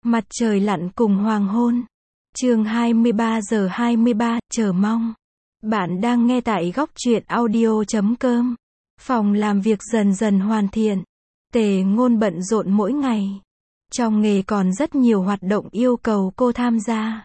Mặt trời lặn cùng hoàng hôn. Chương 23 giờ 23, chờ mong. Bạn đang nghe tại góc truyện audio.com. Phòng làm việc dần dần hoàn thiện. Tề Ngôn bận rộn mỗi ngày. Trong nghề còn rất nhiều hoạt động yêu cầu cô tham gia.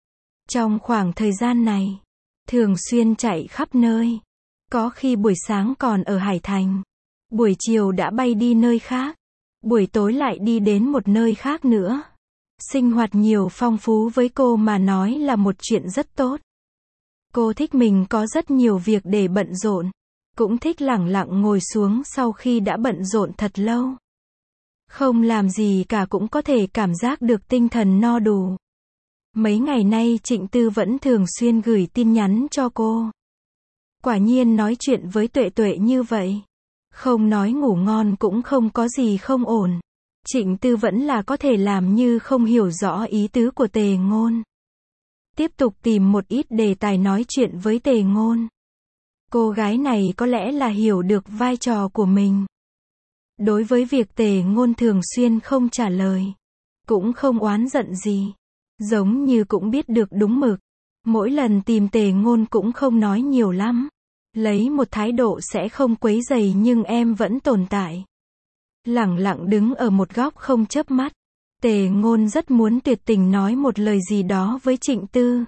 Trong khoảng thời gian này, thường xuyên chạy khắp nơi. Có khi buổi sáng còn ở Hải Thành. Buổi chiều đã bay đi nơi khác. Buổi tối lại đi đến một nơi khác nữa. Sinh hoạt nhiều phong phú với cô mà nói là một chuyện rất tốt. Cô thích mình có rất nhiều việc để bận rộn. Cũng thích lẳng lặng ngồi xuống sau khi đã bận rộn thật lâu. Không làm gì cả cũng có thể cảm giác được tinh thần no đủ. Mấy ngày nay Trịnh Tư vẫn thường xuyên gửi tin nhắn cho cô. Quả nhiên nói chuyện với Tuệ Tuệ như vậy. Không nói ngủ ngon cũng không có gì không ổn. Trịnh Tư vẫn là có thể làm như không hiểu rõ ý tứ của Tề Ngôn. Tiếp tục tìm một ít đề tài nói chuyện với Tề Ngôn. Cô gái này có lẽ là hiểu được vai trò của mình. Đối với việc Tề Ngôn thường xuyên không trả lời, cũng không oán giận gì. Giống như cũng biết được đúng mực. Mỗi lần tìm Tề Ngôn cũng không nói nhiều lắm. Lấy một thái độ sẽ không quấy rầy nhưng em vẫn tồn tại. Lẳng lặng đứng ở một góc không chớp mắt. Tề Ngôn rất muốn tuyệt tình nói một lời gì đó với Trịnh Tư.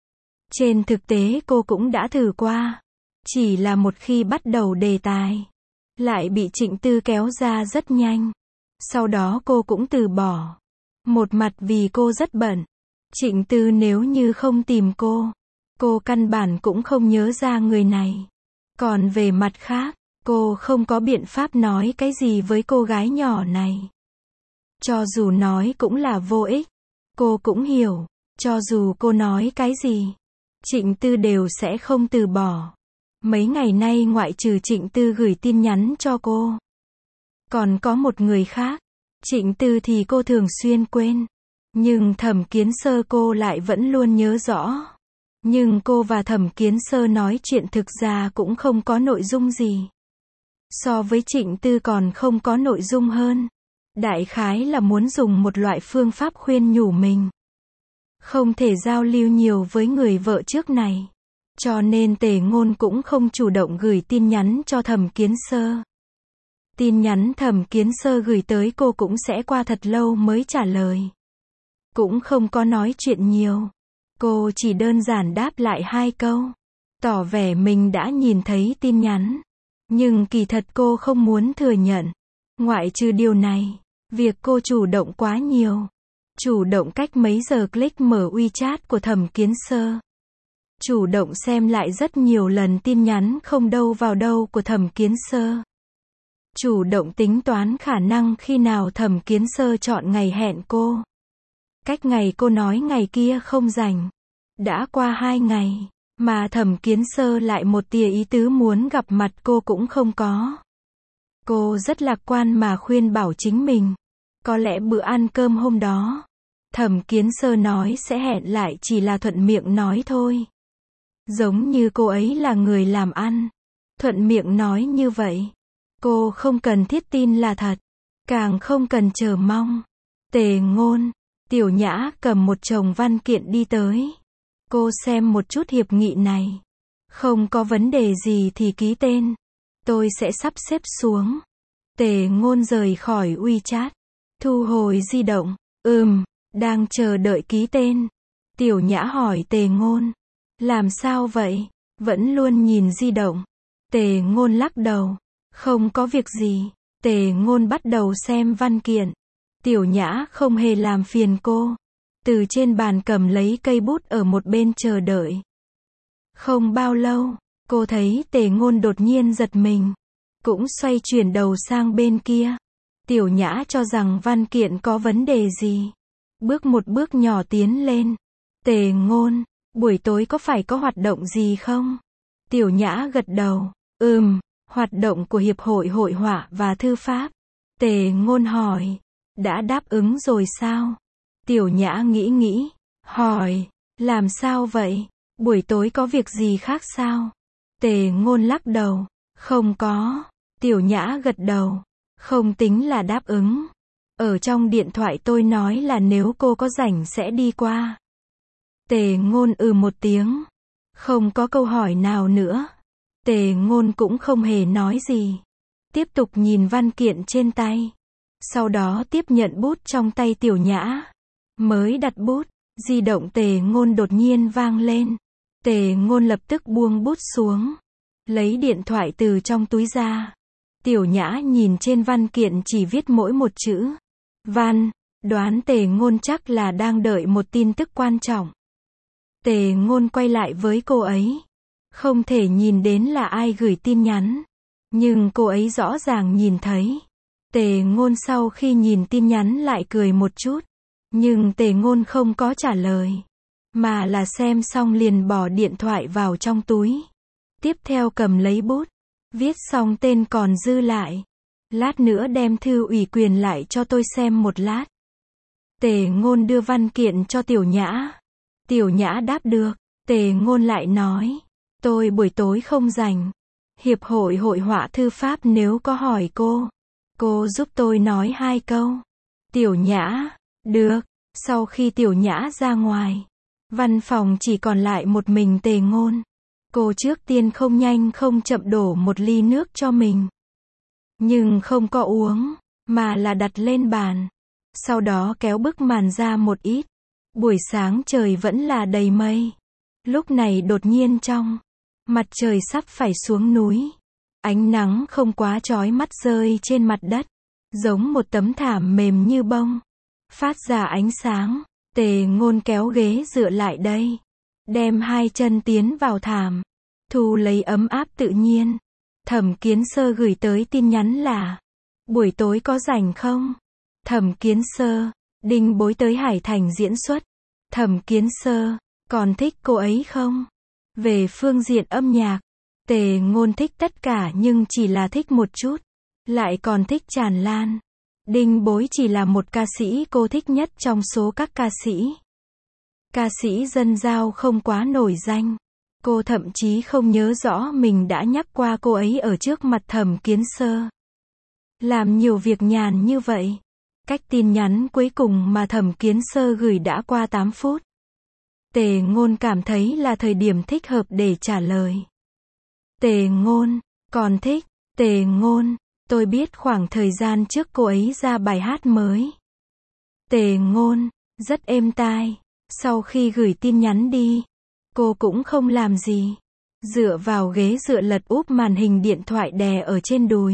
Trên thực tế cô cũng đã thử qua. Chỉ là một khi bắt đầu đề tài, lại bị Trịnh Tư kéo ra rất nhanh. Sau đó cô cũng từ bỏ. Một mặt vì cô rất bận. Trịnh Tư nếu như không tìm cô căn bản cũng không nhớ ra người này. Còn về mặt khác, cô không có biện pháp nói cái gì với cô gái nhỏ này. Cho dù nói cũng là vô ích. Cô cũng hiểu, cho dù cô nói cái gì, Trịnh Tư đều sẽ không từ bỏ. Mấy ngày nay ngoại trừ Trịnh Tư gửi tin nhắn cho cô, còn có một người khác. Trịnh Tư thì cô thường xuyên quên. Nhưng Thẩm Kiến Sơ cô lại vẫn luôn nhớ rõ. Nhưng cô và Thẩm Kiến Sơ nói chuyện thực ra cũng không có nội dung gì. So với Trịnh Tư còn không có nội dung hơn. Đại khái là muốn dùng một loại phương pháp khuyên nhủ mình. Không thể giao lưu nhiều với người vợ trước này. Cho nên Tề Ngôn cũng không chủ động gửi tin nhắn cho Thẩm Kiến Sơ. Tin nhắn Thẩm Kiến Sơ gửi tới cô cũng sẽ qua thật lâu mới trả lời. Cũng không có nói chuyện nhiều. Cô chỉ đơn giản đáp lại 2 câu. Tỏ vẻ mình đã nhìn thấy tin nhắn. Nhưng kỳ thật cô không muốn thừa nhận. Ngoại trừ điều này, việc cô chủ động quá nhiều. Chủ động cách mấy giờ click mở WeChat của Thẩm Kiến Sơ. Chủ động xem lại rất nhiều lần tin nhắn không đâu vào đâu của Thẩm Kiến Sơ. Chủ động tính toán khả năng khi nào Thẩm Kiến Sơ chọn ngày hẹn cô. Cách ngày cô nói ngày kia không rảnh. Đã qua 2 ngày, mà Thẩm Kiến Sơ lại một tia ý tứ muốn gặp mặt cô cũng không có. Cô rất lạc quan mà khuyên bảo chính mình. Có lẽ bữa ăn cơm hôm đó, Thẩm Kiến Sơ nói sẽ hẹn lại chỉ là thuận miệng nói thôi. Giống như cô ấy là người làm ăn. Thuận miệng nói như vậy. Cô không cần thiết tin là thật. Càng không cần chờ mong. Tề Ngôn, Tiểu Nhã cầm một chồng văn kiện đi tới. Cô xem một chút hiệp nghị này. Không có vấn đề gì thì ký tên. Tôi sẽ sắp xếp xuống. Tề Ngôn rời khỏi WeChat. Thu hồi di động. Đang chờ đợi ký tên. Tiểu Nhã hỏi Tề Ngôn. Làm sao vậy? Vẫn luôn nhìn di động. Tề Ngôn lắc đầu. Không có việc gì. Tề Ngôn bắt đầu xem văn kiện. Tiểu Nhã không hề làm phiền cô. Từ trên bàn cầm lấy cây bút ở một bên chờ đợi. Không bao lâu, cô thấy Tề Ngôn đột nhiên giật mình. Cũng xoay chuyển đầu sang bên kia. Tiểu Nhã cho rằng văn kiện có vấn đề gì. Bước một bước nhỏ tiến lên. Tề Ngôn, buổi tối có phải có hoạt động gì không? Tiểu Nhã gật đầu. Hoạt động của Hiệp hội Hội họa và Thư pháp. Tề Ngôn hỏi. Đã đáp ứng rồi sao? Tiểu Nhã nghĩ. Hỏi. Làm sao vậy? Buổi tối có việc gì khác sao? Tề Ngôn lắc đầu. Không có. Tiểu Nhã gật đầu. Không tính là đáp ứng. Ở trong điện thoại tôi nói là nếu cô có rảnh sẽ đi qua. Tề Ngôn một tiếng. Không có câu hỏi nào nữa. Tề Ngôn cũng không hề nói gì. Tiếp tục nhìn văn kiện trên tay. Sau đó tiếp nhận bút trong tay Tiểu Nhã. Mới đặt bút, di động Tề Ngôn đột nhiên vang lên. Tề Ngôn lập tức buông bút xuống. Lấy điện thoại từ trong túi ra. Tiểu Nhã nhìn trên văn kiện chỉ viết mỗi một chữ. Văn, đoán Tề Ngôn chắc là đang đợi một tin tức quan trọng. Tề Ngôn quay lại với cô ấy. Không thể nhìn đến là ai gửi tin nhắn. Nhưng cô ấy rõ ràng nhìn thấy. Tề Ngôn sau khi nhìn tin nhắn lại cười một chút. Nhưng Tề Ngôn không có trả lời. Mà là xem xong liền bỏ điện thoại vào trong túi. Tiếp theo cầm lấy bút. Viết xong tên còn dư lại. Lát nữa đem thư ủy quyền lại cho tôi xem một lát. Tề Ngôn đưa văn kiện cho Tiểu Nhã. Tiểu Nhã đáp được. Tề Ngôn lại nói. Tôi buổi tối không rảnh. Hiệp hội hội họa thư pháp nếu có hỏi cô giúp tôi nói 2 câu. Tiểu Nhã, được. Sau khi Tiểu Nhã ra ngoài, văn phòng chỉ còn lại một mình Tề Ngôn. Cô trước tiên không nhanh không chậm đổ một ly nước cho mình. Nhưng không có uống, mà là đặt lên bàn. Sau đó kéo bức màn ra một ít. Buổi sáng trời vẫn là đầy mây. Lúc này đột nhiên trong mặt trời sắp phải xuống núi. Ánh nắng không quá chói mắt rơi trên mặt đất. Giống một tấm thảm mềm như bông. Phát ra ánh sáng. Tề Ngôn kéo ghế dựa lại đây. Đem 2 chân tiến vào thảm. Thu lấy ấm áp tự nhiên. Thẩm Kiến Sơ gửi tới tin nhắn là. Buổi tối có rảnh không? Thẩm Kiến Sơ. Đinh Bối tới Hải Thành diễn xuất. Thẩm Kiến Sơ. Còn thích cô ấy không? Về phương diện âm nhạc. Tề Ngôn thích tất cả nhưng chỉ là thích một chút. Lại còn thích tràn lan. Đinh Bối chỉ là một ca sĩ cô thích nhất trong số các ca sĩ. Ca sĩ dân giao không quá nổi danh. Cô thậm chí không nhớ rõ mình đã nhắc qua cô ấy ở trước mặt Thẩm Kiến Sơ. Làm nhiều việc nhàn như vậy. Cách tin nhắn cuối cùng mà Thẩm Kiến Sơ gửi đã qua 8 phút. Tề Ngôn cảm thấy là thời điểm thích hợp để trả lời. Tề Ngôn, còn thích. Tề Ngôn, tôi biết khoảng thời gian trước cô ấy ra bài hát mới. Tề Ngôn, rất êm tai. Sau khi gửi tin nhắn đi, cô cũng không làm gì. Dựa vào ghế dựa lật úp màn hình điện thoại đè ở trên đùi.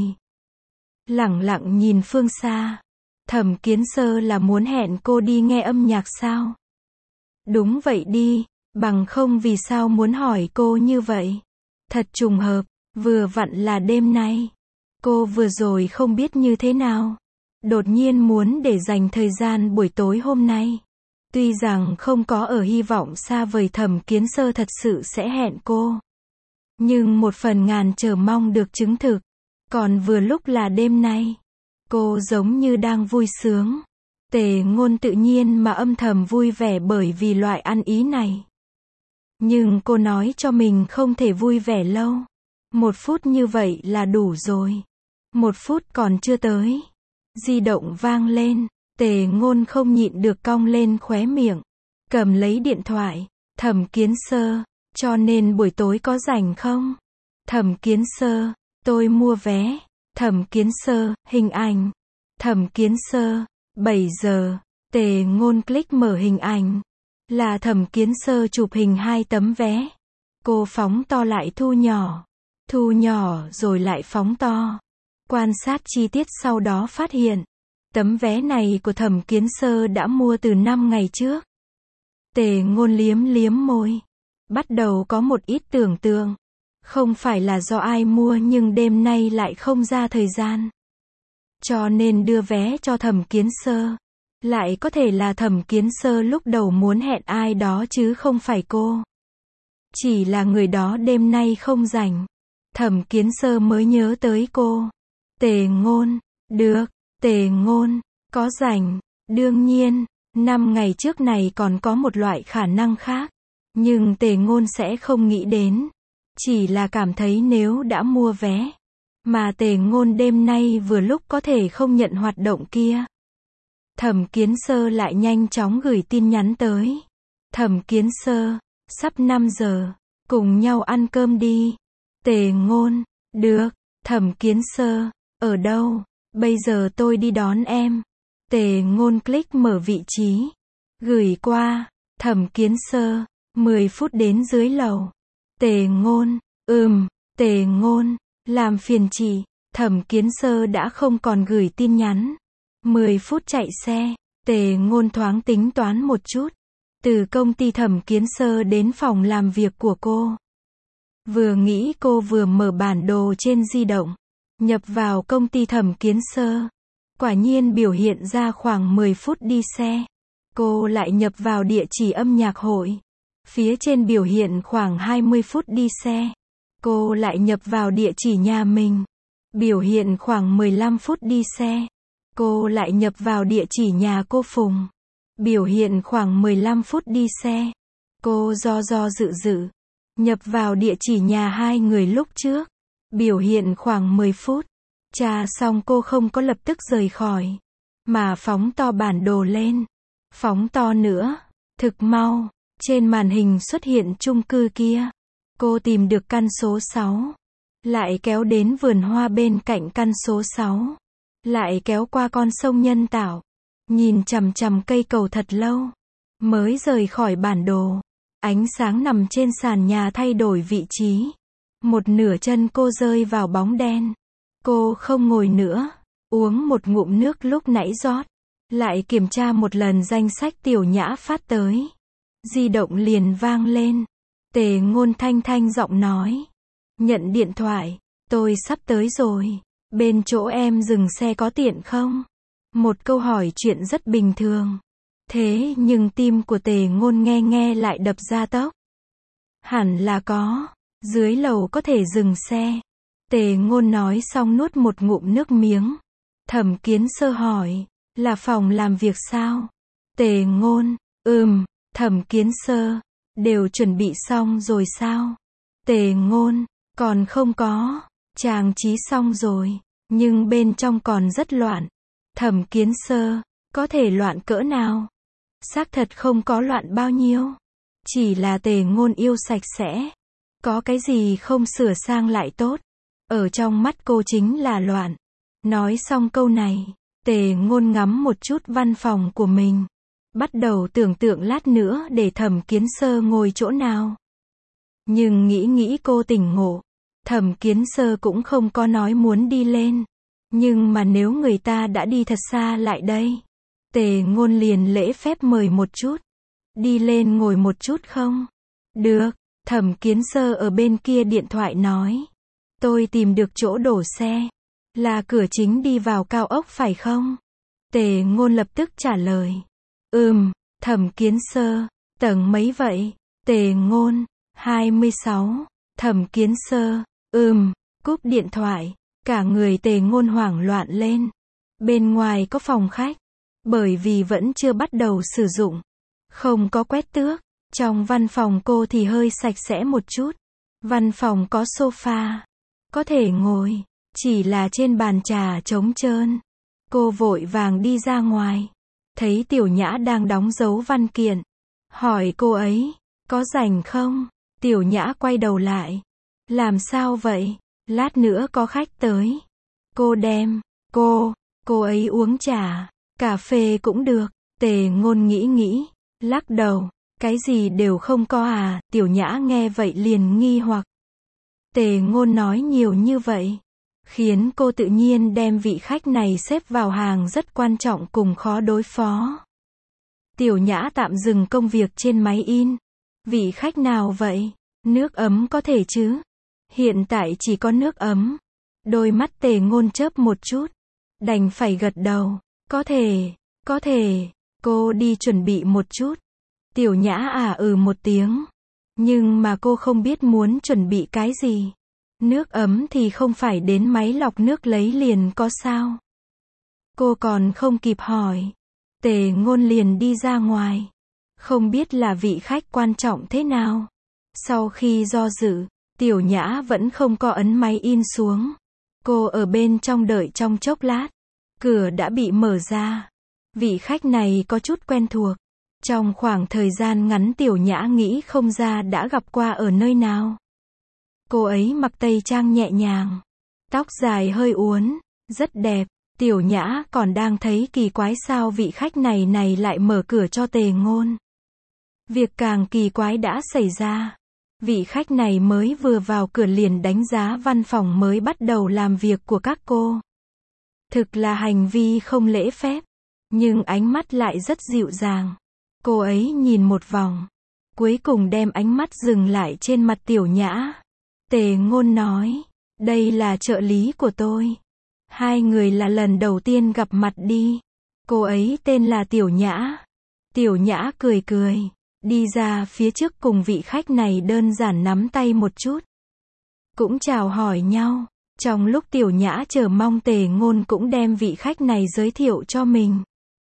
Lẳng lặng nhìn phương xa. Thẩm Kiến Sơ là muốn hẹn cô đi nghe âm nhạc sao? Đúng vậy đi, bằng không vì sao muốn hỏi cô như vậy? Thật trùng hợp, vừa vặn là đêm nay. Cô vừa rồi không biết như thế nào. Đột nhiên muốn để dành thời gian buổi tối hôm nay. Tuy rằng không có ở hy vọng xa vời Thẩm Kiến Sơ thật sự sẽ hẹn cô. Nhưng một phần ngàn chờ mong được chứng thực. Còn vừa lúc là đêm nay. Cô giống như đang vui sướng. Tề Ngôn tự nhiên mà âm thầm vui vẻ bởi vì loại ăn ý này. Nhưng cô nói cho mình không thể vui vẻ lâu. 1 phút như vậy là đủ rồi. 1 phút còn chưa tới. Di động vang lên. Tề Ngôn không nhịn được cong lên khóe miệng. Cầm lấy điện thoại. Thẩm Kiến Sơ, cho nên buổi tối có rảnh không? Thẩm Kiến Sơ, tôi mua vé. Thẩm Kiến Sơ, hình ảnh. Thẩm Kiến Sơ, 7 giờ. Tề Ngôn click mở hình ảnh. Là Thẩm Kiến Sơ chụp hình 2 tấm vé. Cô phóng to lại thu nhỏ. Thu nhỏ rồi lại phóng to. Quan sát chi tiết sau đó phát hiện. Tấm vé này của Thẩm Kiến Sơ đã mua từ 5 ngày trước. Tề Ngôn liếm liếm môi. Bắt đầu có một ít tưởng tượng. Không phải là do ai mua nhưng đêm nay lại không ra thời gian. Cho nên đưa vé cho Thẩm Kiến Sơ. Lại có thể là Thẩm Kiến Sơ lúc đầu muốn hẹn ai đó chứ không phải cô. Chỉ là người đó đêm nay không rảnh. Thẩm Kiến Sơ mới nhớ tới cô. Tề Ngôn, được. Tề Ngôn, có rảnh. Đương nhiên, 5 ngày trước này còn có một loại khả năng khác. Nhưng Tề Ngôn sẽ không nghĩ đến. Chỉ là cảm thấy nếu đã mua vé. Mà Tề Ngôn đêm nay vừa lúc có thể không nhận hoạt động kia. Thẩm Kiến Sơ lại nhanh chóng gửi tin nhắn tới. Thẩm Kiến Sơ, sắp 5 giờ, cùng nhau ăn cơm đi. Tề Ngôn, được. Thẩm Kiến Sơ, ở đâu? Bây giờ tôi đi đón em. Tề Ngôn click mở vị trí. Gửi qua. Thẩm Kiến Sơ, 10 phút đến dưới lầu. Tề Ngôn, Tề Ngôn, làm phiền chị. Thẩm Kiến Sơ đã không còn gửi tin nhắn. 10 phút chạy xe, Tề Ngôn thoáng tính toán một chút. Từ công ty Thẩm Kiến Sơ đến phòng làm việc của cô. Vừa nghĩ cô vừa mở bản đồ trên di động. Nhập vào công ty Thẩm Kiến Sơ. Quả nhiên biểu hiện ra khoảng 10 phút đi xe. Cô lại nhập vào địa chỉ âm nhạc hội. Phía trên biểu hiện khoảng 20 phút đi xe. Cô lại nhập vào địa chỉ nhà mình. Biểu hiện khoảng 15 phút đi xe. Cô lại nhập vào địa chỉ nhà cô Phùng. Biểu hiện khoảng 15 phút đi xe. Cô do dự. Nhập vào địa chỉ nhà hai người lúc trước. Biểu hiện khoảng 10 phút. Tra xong cô không có lập tức rời khỏi. Mà phóng to bản đồ lên. Phóng to nữa. Thực mau. Trên màn hình xuất hiện chung cư kia. Cô tìm được căn số 6. Lại kéo đến vườn hoa bên cạnh căn số 6. Lại kéo qua con sông nhân tạo. Nhìn chằm chằm cây cầu thật lâu. Mới rời khỏi bản đồ. Ánh sáng nằm trên sàn nhà thay đổi vị trí. Một nửa chân cô rơi vào bóng đen. Cô không ngồi nữa. Uống một ngụm nước lúc nãy rót. Lại kiểm tra một lần danh sách Tiểu Nhã phát tới. Di động liền vang lên. Tề Ngôn thanh giọng nói. Nhận điện thoại. Tôi sắp tới rồi. Bên chỗ em dừng xe có tiện không? Một câu hỏi chuyện rất bình thường. Thế nhưng tim của Tề Ngôn nghe lại đập ra tốc. Hẳn là có. Dưới lầu có thể dừng xe. Tề Ngôn nói xong nuốt một ngụm nước miếng. Thẩm Kiến Sơ hỏi. Là phòng làm việc sao? Tề Ngôn. Thẩm Kiến Sơ. Đều chuẩn bị xong rồi sao? Tề Ngôn. Còn không có. Trang trí xong rồi. Nhưng bên trong còn rất loạn. Thẩm Kiến Sơ. Có thể loạn cỡ nào? Xác thật không có loạn bao nhiêu. Chỉ là Tề Ngôn yêu sạch sẽ. Có cái gì không sửa sang lại tốt. Ở trong mắt cô chính là loạn. Nói xong câu này. Tề Ngôn ngắm một chút văn phòng của mình. Bắt đầu tưởng tượng lát nữa để Thẩm Kiến Sơ ngồi chỗ nào. Nhưng nghĩ cô tỉnh ngộ. Thẩm Kiến Sơ cũng không có nói muốn đi lên. Nhưng mà nếu người ta đã đi thật xa lại đây. Tề Ngôn liền lễ phép mời một chút. Đi lên ngồi một chút không? Được. Thẩm Kiến Sơ ở bên kia điện thoại nói. Tôi tìm được chỗ đổ xe. Là cửa chính đi vào cao ốc phải không? Tề Ngôn lập tức trả lời. Thẩm Kiến Sơ. Tầng mấy vậy? Tề Ngôn. 26. Thẩm Kiến Sơ. Cúp điện thoại. Cả người Tề Ngôn hoảng loạn lên. Bên ngoài có phòng khách. Bởi vì vẫn chưa bắt đầu sử dụng. Không có quét tước. Trong văn phòng cô thì hơi sạch sẽ một chút. Văn phòng có sofa. Có thể ngồi. Chỉ là trên bàn trà trống trơn. Cô vội vàng đi ra ngoài. Thấy Tiểu Nhã đang đóng dấu văn kiện. Hỏi cô ấy. Có rảnh không? Tiểu Nhã quay đầu lại. Làm sao vậy? Lát nữa có khách tới. Cô đem. Cô ấy uống trà. Cà phê cũng được. Tề Ngôn nghĩ. Lắc đầu. Cái gì đều không có à? Tiểu Nhã nghe vậy liền nghi hoặc. Tề Ngôn nói nhiều như vậy. Khiến cô tự nhiên đem vị khách này xếp vào hàng rất quan trọng cùng khó đối phó. Tiểu Nhã tạm dừng công việc trên máy in. Vị khách nào vậy? Nước ấm có thể chứ? Hiện tại chỉ có nước ấm. Đôi mắt Tề Ngôn chớp một chút. Đành phải gật đầu. Có thể. Cô đi chuẩn bị một chút. Tiểu Nhã một tiếng. Nhưng mà cô không biết muốn chuẩn bị cái gì. Nước ấm thì không phải đến máy lọc nước lấy liền có sao? Cô còn không kịp hỏi. Tề Ngôn liền đi ra ngoài. Không biết là vị khách quan trọng thế nào. Sau khi do dự, Tiểu Nhã vẫn không có ấn máy in xuống. Cô ở bên trong đợi trong chốc lát. Cửa đã bị mở ra. Vị khách này có chút quen thuộc. Trong khoảng thời gian ngắn Tiểu Nhã nghĩ không ra đã gặp qua ở nơi nào. Cô ấy mặc tây trang nhẹ nhàng, tóc dài hơi uốn, rất đẹp. Tiểu Nhã còn đang thấy kỳ quái sao vị khách này lại mở cửa cho Tề Ngôn. Việc càng kỳ quái đã xảy ra. Vị khách này mới vừa vào cửa liền đánh giá văn phòng mới bắt đầu làm việc của các cô. Thực là hành vi không lễ phép, nhưng ánh mắt lại rất dịu dàng. Cô ấy nhìn một vòng, cuối cùng đem ánh mắt dừng lại trên mặt Tiểu Nhã. Tề Ngôn nói, đây là trợ lý của tôi. Hai người là lần đầu tiên gặp mặt đi. Cô ấy tên là Tiểu Nhã. Tiểu Nhã cười cười, đi ra phía trước cùng vị khách này đơn giản nắm tay một chút. Cũng chào hỏi nhau. Trong lúc Tiểu Nhã chờ mong Tề Ngôn cũng đem vị khách này giới thiệu cho mình.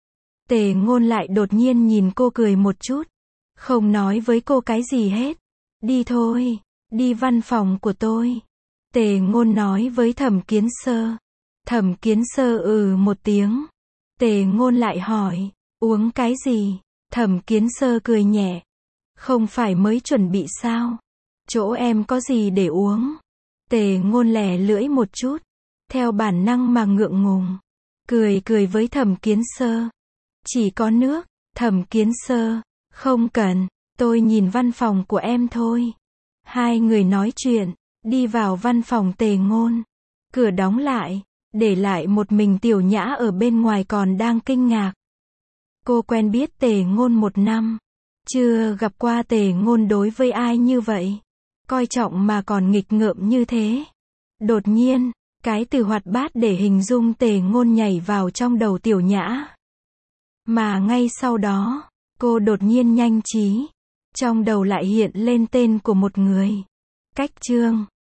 Tề Ngôn lại đột nhiên nhìn cô cười một chút. Không nói với cô cái gì hết. Đi thôi, đi văn phòng của tôi. Tề Ngôn nói với Thẩm Kiến Sơ. Thẩm Kiến Sơ một tiếng. Tề Ngôn lại hỏi, uống cái gì? Thẩm Kiến Sơ cười nhẹ. Không phải mới chuẩn bị sao? Chỗ em có gì để uống? Tề Ngôn lẻ lưỡi một chút. Theo bản năng mà ngượng ngùng. Cười với Thẩm Kiến Sơ. Chỉ có nước. Thẩm Kiến Sơ. Không cần, tôi nhìn văn phòng của em thôi. Hai người nói chuyện, đi vào văn phòng Tề Ngôn. Cửa đóng lại, để lại một mình Tiểu Nhã ở bên ngoài còn đang kinh ngạc. Cô quen biết Tề Ngôn 1 năm. Chưa gặp qua Tề Ngôn đối với ai như vậy. Coi trọng mà còn nghịch ngợm như thế. Đột nhiên, cái từ hoạt bát để hình dung Tề Ngôn nhảy vào trong đầu Tiểu Nhã. Mà ngay sau đó, cô đột nhiên nhanh trí. Trong đầu lại hiện lên tên của một người. Cách Trương.